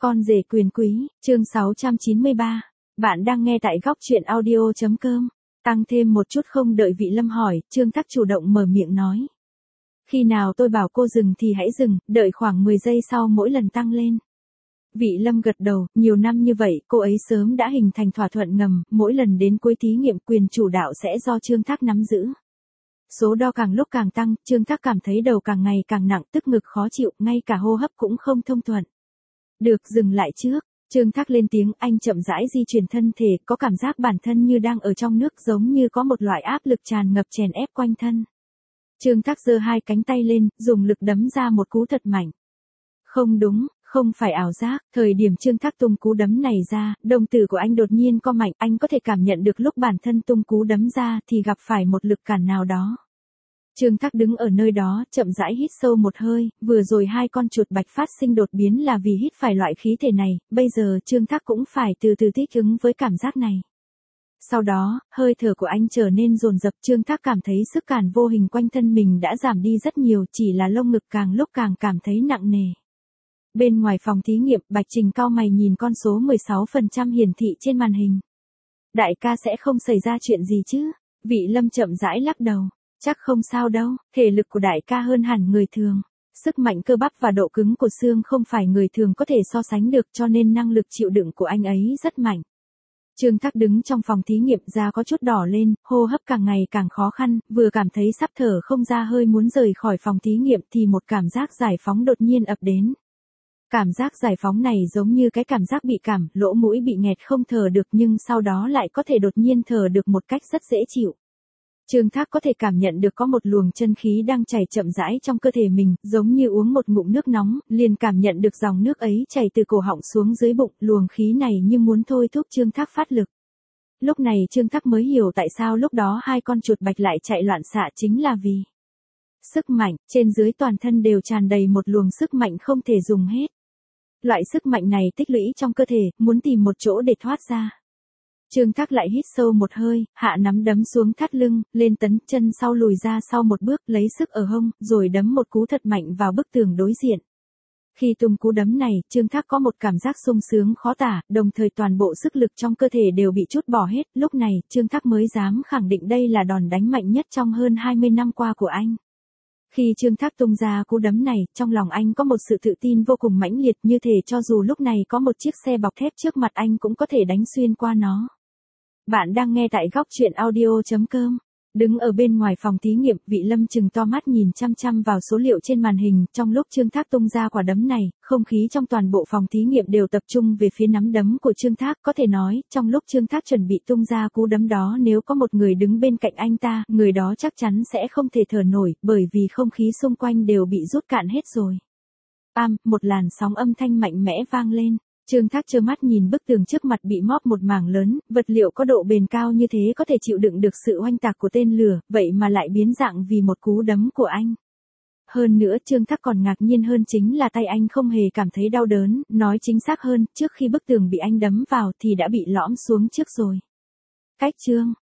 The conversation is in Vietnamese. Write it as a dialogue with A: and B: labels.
A: Con rể quyền quý, chương 693. Bạn đang nghe tại góc truyện audio.com. Tăng thêm một chút không đợi Vị Lâm hỏi, Trương Thác chủ động mở miệng nói. Khi nào tôi bảo cô dừng thì hãy dừng, đợi khoảng 10 giây sau mỗi lần tăng lên. Vị Lâm gật đầu, nhiều năm như vậy, cô ấy sớm đã hình thành thỏa thuận ngầm, mỗi lần đến cuối thí nghiệm quyền chủ đạo sẽ do Trương Thác nắm giữ. Số đo càng lúc càng tăng, Trương Thác cảm thấy đầu càng ngày càng nặng, tức ngực khó chịu, ngay cả hô hấp cũng không thông thuận. Được, dừng lại trước. Trương Thác lên tiếng, anh chậm rãi di chuyển thân thể, có cảm giác bản thân như đang ở trong nước, giống như có một loại áp lực tràn ngập chèn ép quanh thân. Trương Thác giơ hai cánh tay lên, dùng lực đấm ra một cú thật mạnh. Không đúng, không phải ảo giác, thời điểm Trương Thác tung cú đấm này ra, đồng tử của anh đột nhiên co mạnh, anh có thể cảm nhận được lúc bản thân tung cú đấm ra thì gặp phải một lực cản nào đó. Trương Thác đứng ở nơi đó, chậm rãi hít sâu một hơi, vừa rồi hai con chuột bạch phát sinh đột biến là vì hít phải loại khí thể này, bây giờ Trương Thác cũng phải từ từ thích ứng với cảm giác này. Sau đó, hơi thở của anh trở nên dồn dập, Trương Thác cảm thấy sức cản vô hình quanh thân mình đã giảm đi rất nhiều, chỉ là lông ngực càng lúc càng cảm thấy nặng nề. Bên ngoài phòng thí nghiệm, Bạch Trình cau mày nhìn con số 16% hiển thị trên màn hình. Đại ca sẽ không xảy ra chuyện gì chứ? Vị Lâm chậm rãi lắc đầu. Chắc không sao đâu, thể lực của đại ca hơn hẳn người thường. Sức mạnh cơ bắp và độ cứng của xương không phải người thường có thể so sánh được, cho nên năng lực chịu đựng của anh ấy rất mạnh. Trương Thác đứng trong phòng thí nghiệm, da có chút đỏ lên, hô hấp càng ngày càng khó khăn, vừa cảm thấy sắp thở không ra hơi muốn rời khỏi phòng thí nghiệm thì một cảm giác giải phóng đột nhiên ập đến. Cảm giác giải phóng này giống như cái cảm giác bị cảm, lỗ mũi bị nghẹt không thở được nhưng sau đó lại có thể đột nhiên thở được một cách rất dễ chịu. Trương Thác có thể cảm nhận được có một luồng chân khí đang chảy chậm rãi trong cơ thể mình, giống như uống một ngụm nước nóng, liền cảm nhận được dòng nước ấy chảy từ cổ họng xuống dưới bụng, luồng khí này như muốn thôi thúc Trương Thác phát lực. Lúc này Trương Thác mới hiểu tại sao lúc đó hai con chuột bạch lại chạy loạn xạ, chính là vì sức mạnh, trên dưới toàn thân đều tràn đầy một luồng sức mạnh không thể dùng hết. Loại sức mạnh này tích lũy trong cơ thể, muốn tìm một chỗ để thoát ra. Trương Thác lại hít sâu một hơi, hạ nắm đấm xuống thắt lưng, lên tấn, chân sau lùi ra sau một bước, lấy sức ở hông, rồi đấm một cú thật mạnh vào bức tường đối diện. Khi tung cú đấm này, Trương Thác có một cảm giác sung sướng khó tả, đồng thời toàn bộ sức lực trong cơ thể đều bị trút bỏ hết, lúc này, Trương Thác mới dám khẳng định đây là đòn đánh mạnh nhất trong hơn 20 năm qua của anh. Khi Trương Thác tung ra cú đấm này, trong lòng anh có một sự tự tin vô cùng mãnh liệt, như thể cho dù lúc này có một chiếc xe bọc thép trước mặt anh cũng có thể đánh xuyên qua nó. Bạn đang nghe tại góc truyện audio.com. Đứng ở bên ngoài phòng thí nghiệm, Vị Lâm trừng to mắt nhìn chăm chăm vào số liệu trên màn hình, trong lúc Trương Thác tung ra quả đấm này, không khí trong toàn bộ phòng thí nghiệm đều tập trung về phía nắm đấm của Trương Thác, có thể nói, trong lúc Trương Thác chuẩn bị tung ra cú đấm đó nếu có một người đứng bên cạnh anh ta, người đó chắc chắn sẽ không thể thở nổi, bởi vì không khí xung quanh đều bị rút cạn hết rồi. Một làn sóng âm thanh mạnh mẽ vang lên. Trương Thác trơ mắt nhìn bức tường trước mặt bị móp một mảng lớn, vật liệu có độ bền cao như thế có thể chịu đựng được sự oanh tạc của tên lửa, vậy mà lại biến dạng vì một cú đấm của anh. Hơn nữa Trương Thác còn ngạc nhiên hơn chính là tay anh không hề cảm thấy đau đớn, nói chính xác hơn, trước khi bức tường bị anh đấm vào thì đã bị lõm xuống trước rồi. Cách chương,